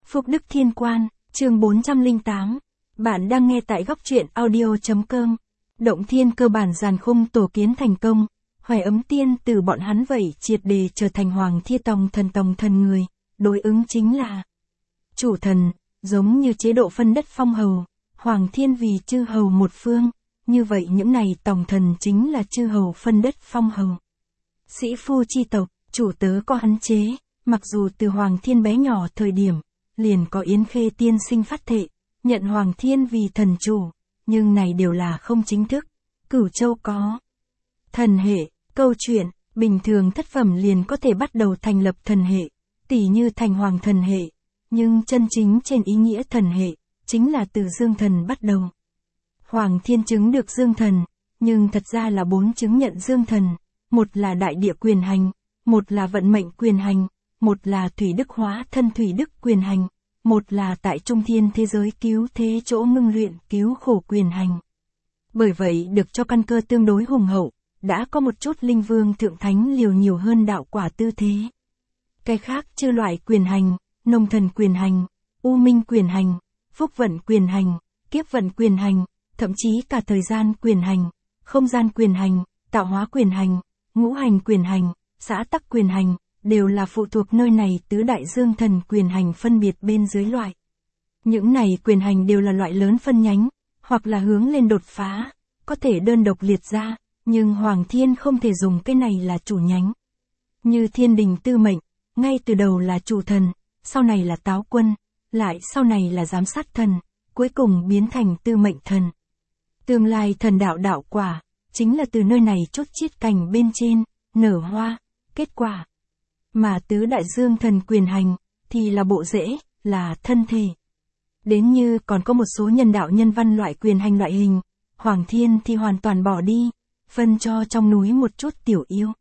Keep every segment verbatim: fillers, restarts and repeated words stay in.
Phúc Đức Thiên Quan, chương bốn trăm lẻ tám. Bạn đang nghe tại góc truyện audio.com. Động thiên cơ bản giàn khung tổ kiến thành công, Hoài Ấm Tiên từ bọn hắn vậy triệt đề trở thành Hoàng Thiên Tòng thần tòng thần người, đối ứng chính là chủ thần, giống như chế độ phân đất phong hầu, Hoàng Thiên vì chư hầu một phương, như vậy những này tòng thần chính là chư hầu phân đất phong hầu. Sĩ phu chi tộc, chủ tớ có hắn chế, mặc dù từ Hoàng Thiên bé nhỏ thời điểm, liền có Yến Khê tiên sinh phát thệ, nhận Hoàng Thiên vì thần chủ, nhưng này đều là không chính thức. Cửu Châu có thần hệ, câu chuyện, bình thường thất phẩm liền có thể bắt đầu thành lập thần hệ, tỉ như thành hoàng thần hệ, nhưng chân chính trên ý nghĩa thần hệ, chính là từ dương thần bắt đầu. Hoàng Thiên chứng được dương thần, nhưng thật ra là bốn chứng nhận dương thần, một là đại địa quyền hành, một là vận mệnh quyền hành, một là thủy đức hóa thân thủy đức quyền hành, một là tại trung thiên thế giới cứu thế chỗ ngưng luyện cứu khổ quyền hành. Bởi vậy được cho căn cơ tương đối hùng hậu, đã có một chút linh vương thượng thánh liều nhiều hơn đạo quả tư thế. Cái khác chư loại quyền hành, nông thần quyền hành, u minh quyền hành, phúc vận quyền hành, kiếp vận quyền hành, thậm chí cả thời gian quyền hành, không gian quyền hành, tạo hóa quyền hành, ngũ hành quyền hành, xã tắc quyền hành, đều là phụ thuộc nơi này tứ đại dương thần quyền hành phân biệt bên dưới loại. Những này quyền hành đều là loại lớn phân nhánh, hoặc là hướng lên đột phá, có thể đơn độc liệt ra, nhưng Hoàng Thiên không thể dùng cái này là chủ nhánh. Như thiên đình tư mệnh, ngay từ đầu là chủ thần, sau này là táo quân, lại sau này là giám sát thần, cuối cùng biến thành tư mệnh thần. Tương lai thần đạo đạo quả, chính là từ nơi này chốt chiết cành bên trên, nở hoa, kết quả. Mà tứ đại dương thần quyền hành, thì là bộ rễ, là thân thể. Đến như còn có một số nhân đạo nhân văn loại quyền hành loại hình, Hoàng Thiên thì hoàn toàn bỏ đi, phân cho trong núi một chút tiểu yêu.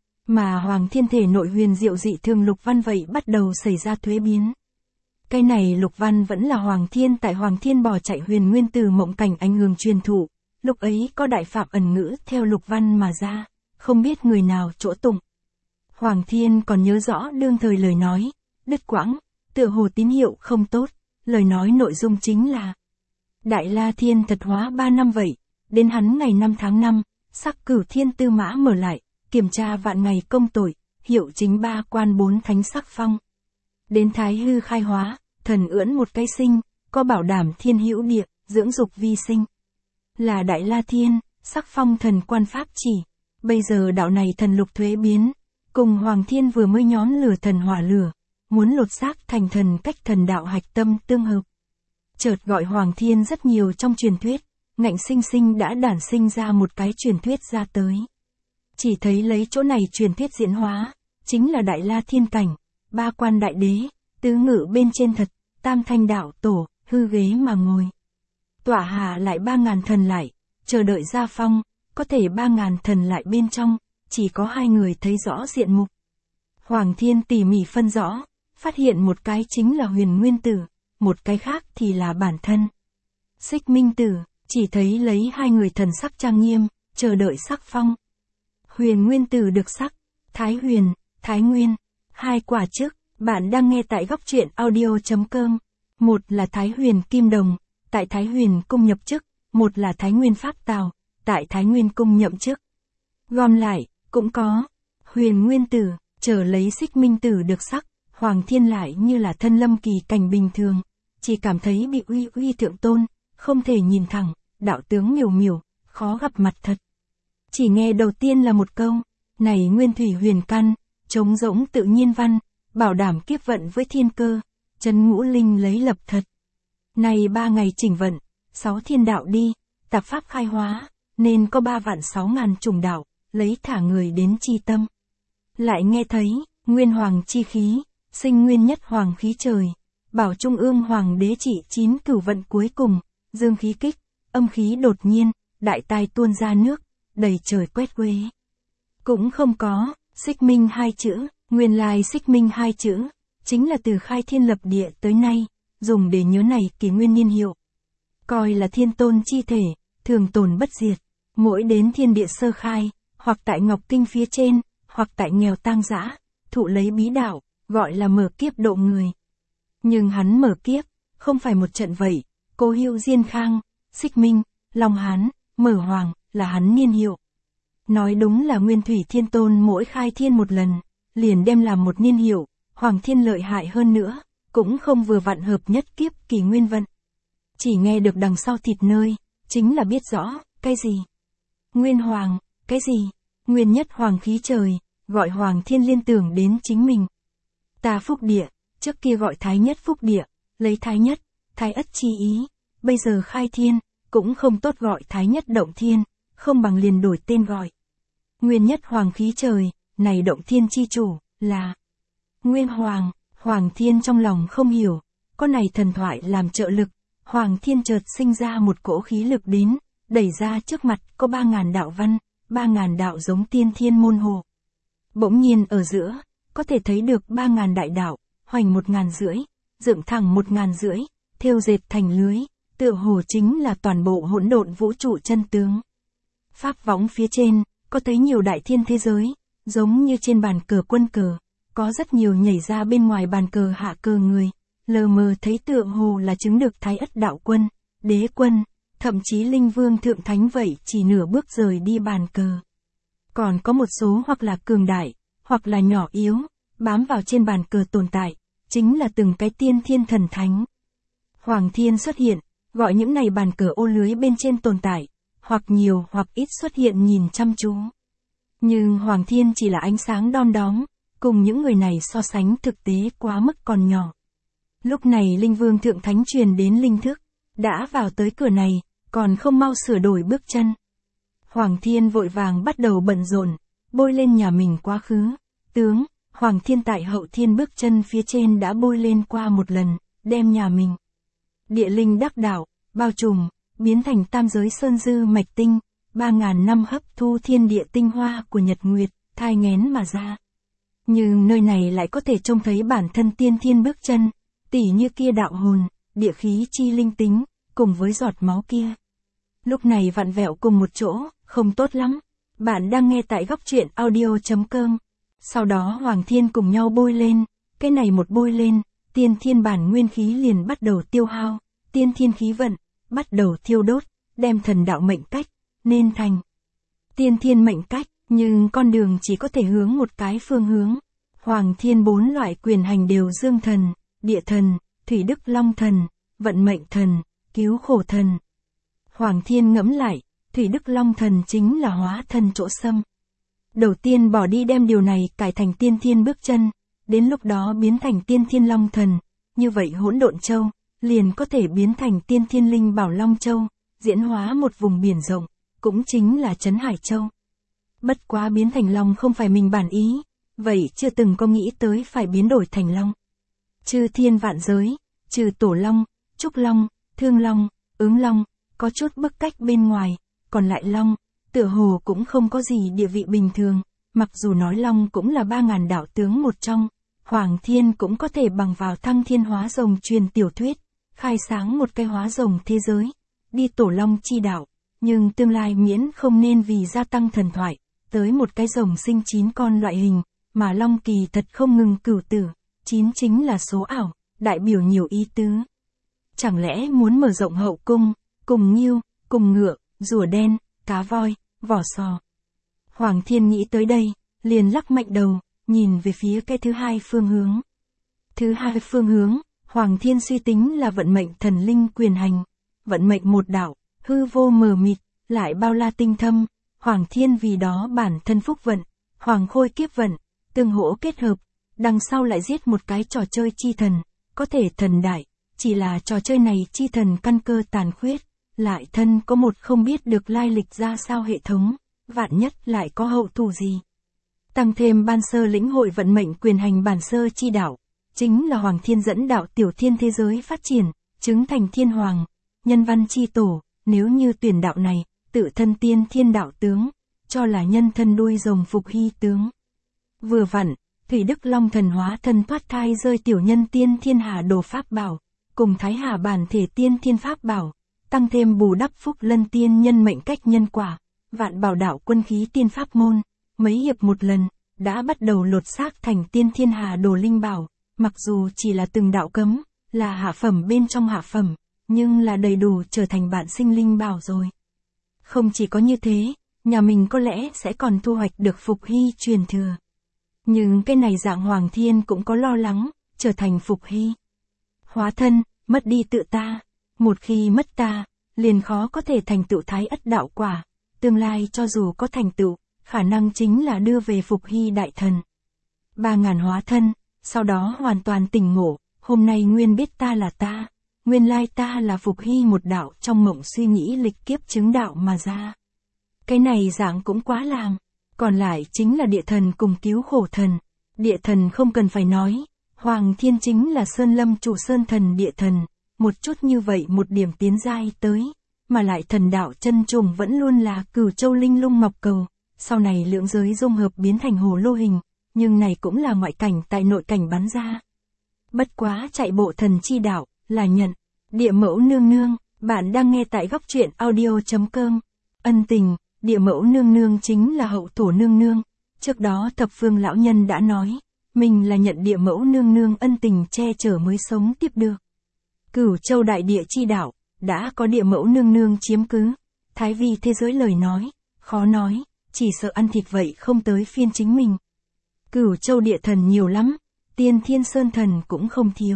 Mà Hoàng Thiên thể nội huyền diệu dị thường lục văn vậy bắt đầu xảy ra thuế biến. Cái này lục văn vẫn là Hoàng Thiên tại Hoàng Thiên bỏ chạy huyền nguyên từ mộng cảnh ảnh hưởng truyền thụ, lúc ấy có đại phạm ẩn ngữ theo lục văn mà ra, không biết người nào chỗ tụng. Hoàng Thiên còn nhớ rõ đương thời lời nói, đứt quãng, tựa hồ tín hiệu không tốt, lời nói nội dung chính là Đại La Thiên thật hóa ba năm vậy, đến hắn ngày năm tháng năm, sắc cửu thiên tư mã mở lại, kiểm tra vạn ngày công tội, hiệu chính ba quan bốn thánh sắc phong. Đến Thái Hư khai hóa, thần ưỡn một cái sinh, có bảo đảm thiên hữu địa, dưỡng dục vi sinh. Là Đại La Thiên, sắc phong thần quan pháp chỉ, bây giờ đạo này thần lục thuế biến. Cùng Hoàng Thiên vừa mới nhóm lửa thần hỏa lửa, muốn lột xác thành thần cách thần đạo hạch tâm tương hợp. Chợt gọi Hoàng Thiên rất nhiều trong truyền thuyết, ngạnh sinh sinh đã đản sinh ra một cái truyền thuyết ra tới. Chỉ thấy lấy chỗ này truyền thuyết diễn hóa, chính là Đại La Thiên cảnh, ba quan đại đế, tứ ngự bên trên thật, tam thanh đạo tổ, hư ghế mà ngồi. Tỏa hạ lại ba ngàn thần lại, chờ đợi gia phong, có thể ba ngàn thần lại bên trong. Chỉ có hai người thấy rõ diện mục. Hoàng Thiên tỉ mỉ phân rõ, phát hiện một cái chính là huyền nguyên tử, một cái khác thì là bản thân. Xích minh tử, chỉ thấy lấy hai người thần sắc trang nghiêm, chờ đợi sắc phong. Huyền nguyên tử được sắc, Thái Huyền, Thái Nguyên, hai quả trước, bạn đang nghe tại góc truyện audio.com. Một là Thái Huyền Kim Đồng, tại Thái Huyền Cung nhập chức, một là Thái Nguyên Pháp Tào, tại Thái Nguyên Cung nhậm chức. Gom lại, cũng có, huyền nguyên tử, chờ lấy xích minh tử được sắc, Hoàng Thiên lại như là thân lâm kỳ cảnh bình thường, chỉ cảm thấy bị uy uy thượng tôn, không thể nhìn thẳng, đạo tướng miểu miểu, khó gặp mặt thật. Chỉ nghe đầu tiên là một câu, này nguyên thủy huyền căn, trống rỗng tự nhiên văn, bảo đảm kiếp vận với thiên cơ, chân ngũ linh lấy lập thật. Này ba ngày chỉnh vận, sáu thiên đạo đi, tạp pháp khai hóa, nên có ba vạn sáu ngàn chủng đạo. Lấy thả người đến chi tâm. Lại nghe thấy, nguyên hoàng chi khí, sinh nguyên nhất hoàng khí trời, bảo trung ương hoàng đế trị chín cửu vận cuối cùng, dương khí kích, âm khí đột nhiên, đại tai tuôn ra nước, đầy trời quét quế. Cũng không có, xích minh hai chữ, nguyên lai xích minh hai chữ, chính là từ khai thiên lập địa tới nay, dùng để nhớ này kỷ nguyên niên hiệu. Coi là thiên tôn chi thể, thường tồn bất diệt, mỗi đến thiên địa sơ khai, hoặc tại Ngọc Kinh phía trên, hoặc tại nghèo tang dã, thụ lấy bí đạo, gọi là mở kiếp độ người. Nhưng hắn mở kiếp, không phải một trận vậy, Cố Hữu Diên Khang, Xích Minh, Long Hán, Mở Hoàng, là hắn niên hiệu. Nói đúng là Nguyên Thủy Thiên Tôn mỗi khai thiên một lần, liền đem làm một niên hiệu, Hoàng Thiên lợi hại hơn nữa, cũng không vừa vặn hợp nhất kiếp kỳ nguyên vận. Chỉ nghe được đằng sau thịt nơi, chính là biết rõ, cái gì? Nguyên Hoàng, cái gì? Nguyên nhất Hoàng khí trời, gọi Hoàng Thiên liên tưởng đến chính mình. Ta Phúc Địa, trước kia gọi Thái Nhất Phúc Địa, lấy Thái Nhất, Thái Ất chi ý, bây giờ khai thiên, cũng không tốt gọi Thái Nhất Động Thiên, không bằng liền đổi tên gọi. Nguyên nhất Hoàng khí trời, này Động Thiên chi chủ, là Nguyên Hoàng. Hoàng Thiên trong lòng không hiểu, có này thần thoại làm trợ lực, Hoàng Thiên chợt sinh ra một cỗ khí lực đến, đẩy ra trước mặt có ba ngàn đạo văn, ba ngàn đạo giống tiên thiên môn hồ. Bỗng nhiên ở giữa, có thể thấy được ba ngàn đại đạo, hoành một ngàn rưỡi, dựng thẳng một ngàn rưỡi, thêu dệt thành lưới, tựa hồ chính là toàn bộ hỗn độn vũ trụ chân tướng. Pháp võng phía trên, có thấy nhiều đại thiên thế giới, giống như trên bàn cờ quân cờ, có rất nhiều nhảy ra bên ngoài bàn cờ hạ cờ người, lờ mờ thấy tựa hồ là chứng được Thái Ất đạo quân, đế quân, thậm chí linh vương thượng thánh vậy chỉ nửa bước rời đi bàn cờ. Còn có một số hoặc là cường đại, hoặc là nhỏ yếu, bám vào trên bàn cờ tồn tại, chính là từng cái tiên thiên thần thánh. Hoàng Thiên xuất hiện, gọi những này bàn cờ ô lưới bên trên tồn tại, hoặc nhiều hoặc ít xuất hiện nhìn chăm chú. Nhưng Hoàng Thiên chỉ là ánh sáng đom đóm, cùng những người này so sánh thực tế quá mức còn nhỏ. Lúc này Linh Vương Thượng Thánh truyền đến linh thức, đã vào tới cửa này, còn không mau sửa đổi bước chân. Hoàng Thiên vội vàng bắt đầu bận rộn, bôi lên nhà mình quá khứ, tướng, Hoàng Thiên tại hậu thiên bước chân phía trên đã bôi lên qua một lần, đem nhà mình. Địa linh đắc đạo, bao trùm, biến thành tam giới sơn dư mạch tinh, ba ngàn năm hấp thu thiên địa tinh hoa của nhật nguyệt, thai nghén mà ra. Nhưng nơi này lại có thể trông thấy bản thân tiên thiên bước chân, tỉ như kia đạo hồn, địa khí chi linh tính, cùng với giọt máu kia. Lúc này vặn vẹo cùng một chỗ, không tốt lắm. Bạn đang nghe tại góc truyện audio chấm com. Sau đó Hoàng Thiên cùng nhau bôi lên, cái này một bôi lên, tiên thiên bản nguyên khí liền bắt đầu tiêu hao, tiên thiên khí vận, bắt đầu thiêu đốt, đem thần đạo mệnh cách, nên thành tiên thiên mệnh cách, nhưng con đường chỉ có thể hướng một cái phương hướng. Hoàng Thiên bốn loại quyền hành đều dương thần, địa thần, thủy đức long thần, vận mệnh thần, cứu khổ thần. Hoàng Thiên ngẫm lại, thủy đức long thần chính là hóa thần chỗ xâm. Đầu tiên bỏ đi đem điều này cải thành tiên thiên bước chân, đến lúc đó biến thành tiên thiên long thần, như vậy hỗn độn châu, liền có thể biến thành tiên thiên linh bảo long châu, diễn hóa một vùng biển rộng, cũng chính là Trấn Hải Châu. Bất quá biến thành long không phải mình bản ý, vậy chưa từng có nghĩ tới phải biến đổi thành long. Chư thiên vạn giới, trừ tổ long, trúc long, thương long, ứng long, có chút bức cách bên ngoài, còn lại long, tựa hồ cũng không có gì địa vị bình thường, mặc dù nói long cũng là ba ngàn đạo tướng một trong, Hoàng Thiên cũng có thể bằng vào thăng thiên hóa rồng truyền tiểu thuyết, khai sáng một cái hóa rồng thế giới, đi tổ long chi đạo, nhưng tương lai miễn không nên vì gia tăng thần thoại, tới một cái rồng sinh chín con loại hình, mà long kỳ thật không ngừng cửu tử, chín chính là số ảo, đại biểu nhiều ý tứ. Chẳng lẽ muốn mở rộng hậu cung, cùng nghiêu, cùng ngựa, rùa đen, cá voi, vỏ sò. Hoàng Thiên nghĩ tới đây, liền lắc mạnh đầu, nhìn về phía cái thứ hai phương hướng. Thứ hai phương hướng, Hoàng Thiên suy tính là vận mệnh thần linh quyền hành, vận mệnh một đạo, hư vô mờ mịt, lại bao la tinh thâm, Hoàng Thiên vì đó bản thân phúc vận, Hoàng Khôi kiếp vận, tương hỗ kết hợp, đằng sau lại giết một cái trò chơi chi thần, có thể thần đại, chỉ là trò chơi này chi thần căn cơ tàn khuyết, lại thân có một không biết được lai lịch ra sao hệ thống, vạn nhất lại có hậu thủ gì. Tăng thêm ban sơ lĩnh hội vận mệnh quyền hành bản sơ chi đạo, chính là Hoàng Thiên dẫn đạo tiểu thiên thế giới phát triển, chứng thành thiên hoàng, nhân văn chi tổ, nếu như tuyển đạo này, tự thân tiên thiên đạo tướng, cho là nhân thân đuôi rồng phục hy tướng. Vừa vặn, Thủy Đức Long thần hóa thân thoát thai rơi tiểu nhân tiên thiên hà đồ pháp bảo, cùng Thái Hà bản thể tiên thiên pháp bảo, tăng thêm bù đắp phúc lân tiên nhân mệnh cách nhân quả, vạn bảo đạo quân khí tiên pháp môn, mấy hiệp một lần, đã bắt đầu lột xác thành tiên thiên hà đồ linh bảo, mặc dù chỉ là từng đạo cấm, là hạ phẩm bên trong hạ phẩm, nhưng là đầy đủ trở thành bạn sinh linh bảo rồi. Không chỉ có như thế, nhà mình có lẽ sẽ còn thu hoạch được Phục Hy truyền thừa. Nhưng cái này dạng Hoàng Thiên cũng có lo lắng, trở thành Phục Hy. Hóa thân, mất đi tự ta. Một khi mất ta, liền khó có thể thành tựu Thái Ất đạo quả. Tương lai cho dù có thành tựu, khả năng chính là đưa về Phục Hy đại thần. Ba ngàn hóa thân, sau đó hoàn toàn tỉnh ngộ, hôm nay nguyên biết ta là ta. Nguyên lai ta là Phục Hy một đạo trong mộng suy nghĩ lịch kiếp chứng đạo mà ra. Cái này dạng cũng quá làm. Còn lại chính là địa thần cùng cứu khổ thần. Địa thần không cần phải nói. Hoàng Thiên chính là Sơn Lâm chủ Sơn thần địa thần. Một chút như vậy một điểm tiến giai tới. Mà lại thần đạo chân trùng vẫn luôn là Cửu Châu Linh Lung mọc cầu. Sau này lượng giới dung hợp biến thành hồ lô hình. Nhưng này cũng là ngoại cảnh tại nội cảnh bắn ra. Bất quá chạy bộ thần chi đạo, là nhận. Địa mẫu nương nương, bạn đang nghe tại góc truyện audio chấm com. Ân tình, địa mẫu nương nương chính là hậu thổ nương nương. Trước đó thập phương lão nhân đã nói, mình là nhận địa mẫu nương nương ân tình che chở mới sống tiếp được. Cửu Châu đại địa chi đạo, đã có địa mẫu nương nương chiếm cứ. Thái vi thế giới lời nói, khó nói, chỉ sợ ăn thịt vậy không tới phiên chính mình. Cửu Châu địa thần nhiều lắm, Tiên Thiên Sơn thần cũng không thiếu.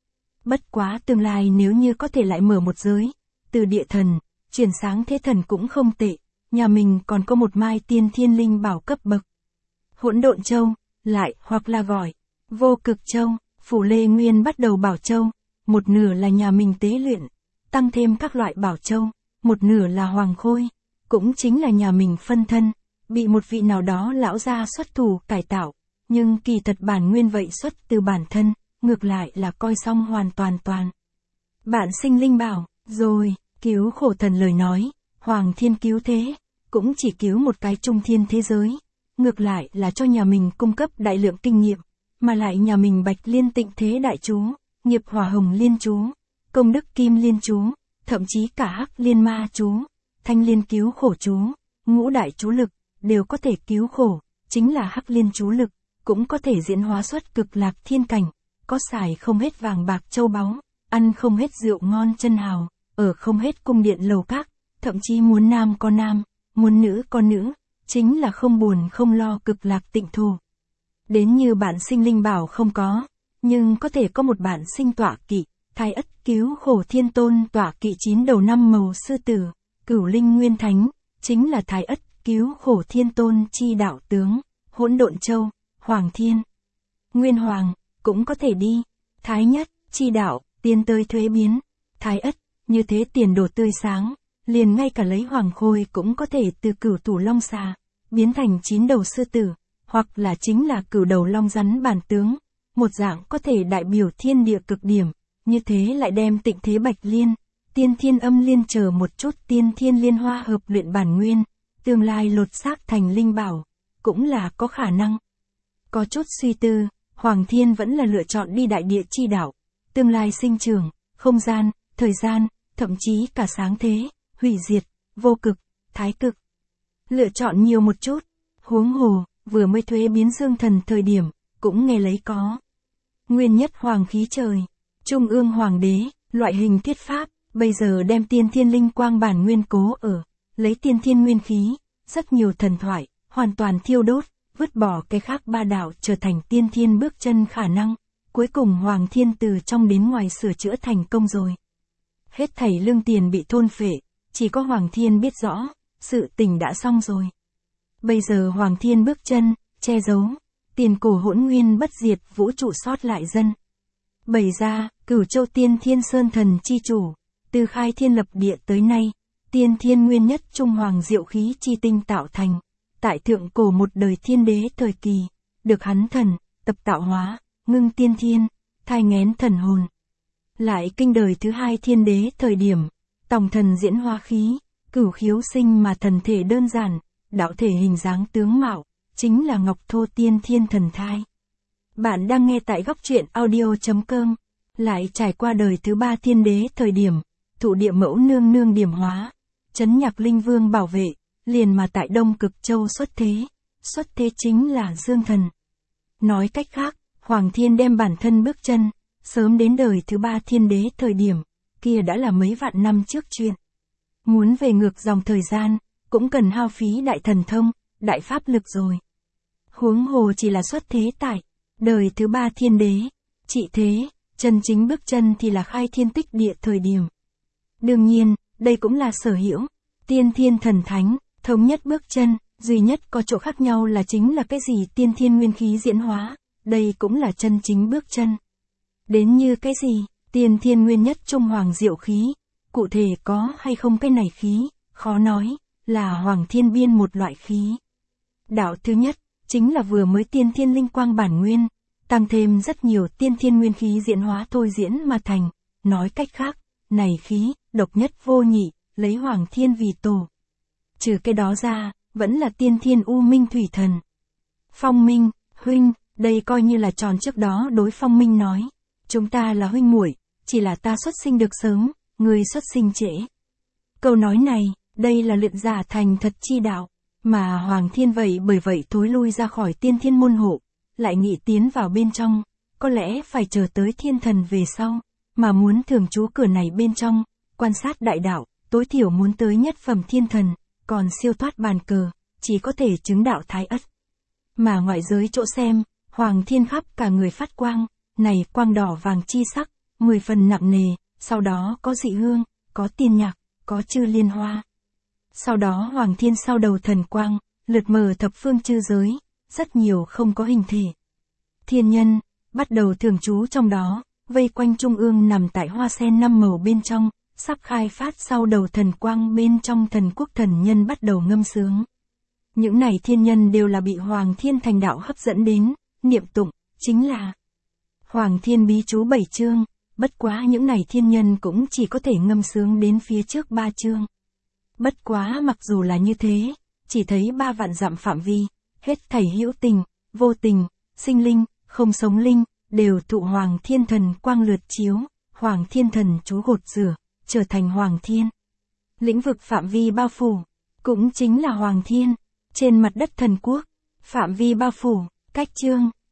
Bất quá tương lai nếu như có thể lại mở một giới, từ địa thần, chuyển sáng thế thần cũng không tệ, nhà mình còn có một mai tiên thiên linh bảo cấp bậc. Hỗn Độn Châu, lại hoặc là gọi, Vô Cực Châu, Phủ Lê Nguyên bắt đầu bảo châu, một nửa là nhà mình tế luyện, tăng thêm các loại bảo châu, một nửa là hoàng khôi, cũng chính là nhà mình phân thân, bị một vị nào đó lão gia xuất thủ cải tạo, nhưng kỳ thật bản nguyên vậy xuất từ bản thân. Ngược lại là coi xong hoàn toàn toàn. Bạn sinh linh bảo, rồi, cứu khổ thần lời nói, Hoàng Thiên cứu thế, cũng chỉ cứu một cái trung thiên thế giới. Ngược lại là cho nhà mình cung cấp đại lượng kinh nghiệm, mà lại nhà mình Bạch Liên Tịnh Thế Đại Chú, Nghiệp Hỏa Hồng Liên Chú, Công Đức Kim Liên Chú, thậm chí cả Hắc Liên Ma Chú, Thanh Liên Cứu Khổ Chú, Ngũ Đại Chú Lực, đều có thể cứu khổ, chính là Hắc Liên Chú Lực, cũng có thể diễn hóa xuất cực lạc thiên cảnh. Có xài không hết vàng bạc châu báu, ăn không hết rượu ngon chân hào, ở không hết cung điện lầu các, thậm chí muốn nam có nam, muốn nữ có nữ, chính là không buồn không lo cực lạc tịnh thổ. Đến như bản sinh linh bảo không có, nhưng có thể có một bản sinh tọa kỵ, Thái Ất cứu khổ thiên tôn tọa kỵ chín đầu năm màu sư tử, Cửu Linh Nguyên Thánh, chính là Thái Ất cứu khổ thiên tôn chi đạo tướng, Hỗn Độn Châu, Hoàng Thiên, Nguyên Hoàng. Cũng có thể đi, Thái Nhất, chi đạo, tiến tới thuế biến, Thái Ất, như thế tiền đồ tươi sáng, liền ngay cả lấy hoàng khôi cũng có thể từ cửu tủ long xà, biến thành chín đầu sư tử, hoặc là chính là cửu đầu long rắn bản tướng, một dạng có thể đại biểu thiên địa cực điểm, như thế lại đem Tịnh Thế Bạch Liên, Tiên Thiên Âm Liên chờ một chút Tiên Thiên Liên Hoa hợp luyện bản nguyên, tương lai lột xác thành linh bảo, cũng là có khả năng. Có chút suy tư. Hoàng Thiên vẫn là lựa chọn đi đại địa chi đạo, tương lai sinh trưởng, không gian, thời gian, thậm chí cả sáng thế, hủy diệt, vô cực, thái cực. Lựa chọn nhiều một chút, huống hồ, vừa mới thuế biến dương thần thời điểm, cũng nghe lấy có. Nguyên nhất hoàng khí trời, trung ương hoàng đế, loại hình thuyết pháp, bây giờ đem tiên thiên linh quang bản nguyên cố ở, lấy tiên thiên nguyên khí, rất nhiều thần thoại, hoàn toàn thiêu đốt. Vứt bỏ cái khác ba đạo trở thành tiên thiên bước chân khả năng, cuối cùng Hoàng Thiên từ trong đến ngoài sửa chữa thành công rồi. Hết thảy lương tiền bị thôn phệ, chỉ có Hoàng Thiên biết rõ, sự tình đã xong rồi. Bây giờ Hoàng Thiên bước chân, che giấu, tiền cổ hỗn nguyên bất diệt vũ trụ sót lại dân. Bày ra, Cửu Châu Tiên Thiên Sơn thần chi chủ, từ khai thiên lập địa tới nay, tiên thiên nguyên nhất trung hoàng diệu khí chi tinh tạo thành. Tại thượng cổ một đời thiên đế thời kỳ, được hắn thần, tập tạo hóa, ngưng tiên thiên, thai nghén thần hồn. Lại kinh đời thứ hai thiên đế thời điểm, tòng thần diễn hóa khí, cửu khiếu sinh mà thần thể đơn giản, đạo thể hình dáng tướng mạo, chính là Ngọc Thô Tiên Thiên thần thai. Bạn đang nghe tại góc truyện audio chấm com, lại trải qua đời thứ ba thiên đế thời điểm, thụ địa mẫu nương nương điểm hóa, trấn Nhạc Linh Vương bảo vệ. Liền mà tại Đông Cực Châu xuất thế, xuất thế chính là Dương Thần. Nói cách khác, Hoàng Thiên đem bản thân bước chân, Sớm đến đời thứ ba thiên đế thời điểm, kia đã là mấy vạn năm trước chuyện. Muốn về ngược dòng thời gian, cũng cần hao phí đại thần thông, đại pháp lực rồi. Huống hồ chỉ là xuất thế tại, đời thứ ba thiên đế, trị thế, chân chính bước chân thì là khai thiên tích địa thời điểm. Đương nhiên, đây cũng là sở hữu, tiên thiên thần thánh, thống nhất bước chân, duy nhất có chỗ khác nhau là chính là cái gì tiên thiên nguyên khí diễn hóa, đây cũng là chân chính bước chân. Đến như cái gì, tiên thiên nguyên nhất trung hoàng diệu khí, cụ thể có hay không cái này khí, khó nói, là hoàng thiên biên một loại khí. Đạo thứ nhất, chính là vừa mới tiên thiên linh quang bản nguyên, tăng thêm rất nhiều tiên thiên nguyên khí diễn hóa thôi diễn mà thành, nói cách khác, này khí, độc nhất vô nhị, lấy hoàng thiên vì tổ. Trừ cái đó ra, vẫn là tiên thiên u minh thủy thần. Phong Minh, huynh, đây coi như là tròn trước đó đối Phong Minh nói, chúng ta là huynh muội, chỉ là ta xuất sinh được sớm, người xuất sinh trễ. Câu nói này, đây là luyện giả thành thật chi đạo, mà Hoàng Thiên vậy bởi vậy thối lui ra khỏi tiên thiên môn hộ, lại nghĩ tiến vào bên trong, có lẽ phải chờ tới thiên thần về sau, mà muốn thường trú cửa này bên trong, quan sát đại đạo, tối thiểu muốn tới nhất phẩm thiên thần, còn siêu thoát bàn cờ, chỉ có thể chứng đạo thái ất. Mà ngoại giới chỗ xem, Hoàng Thiên khắp cả người phát quang, này quang đỏ vàng chi sắc, mười phần nặng nề, sau đó có dị hương, có tiên nhạc, có chư liên hoa. Sau đó Hoàng Thiên sau đầu thần quang, lượt mờ thập phương chư giới, rất nhiều không có hình thể. Thiên nhân, bắt đầu thường trú trong đó, vây quanh trung ương nằm tại hoa sen năm màu bên trong, sắp khai phát sau đầu thần quang bên trong thần quốc thần nhân bắt đầu ngâm sướng. Những này thiên nhân đều là bị Hoàng Thiên thành đạo hấp dẫn đến, niệm tụng, chính là Hoàng Thiên bí chú bảy chương, bất quá những này thiên nhân cũng chỉ có thể ngâm sướng đến phía trước ba chương. Bất quá mặc dù là như thế, chỉ thấy ba vạn dặm phạm vi, hết thảy hữu tình, vô tình, sinh linh, không sống linh, đều thụ Hoàng Thiên thần quang lượt chiếu, Hoàng Thiên thần chú gột rửa, trở thành Hoàng Thiên. Lĩnh vực phạm vi bao phủ, cũng chính là Hoàng Thiên, trên mặt đất thần quốc, phạm vi bao phủ, cách chương,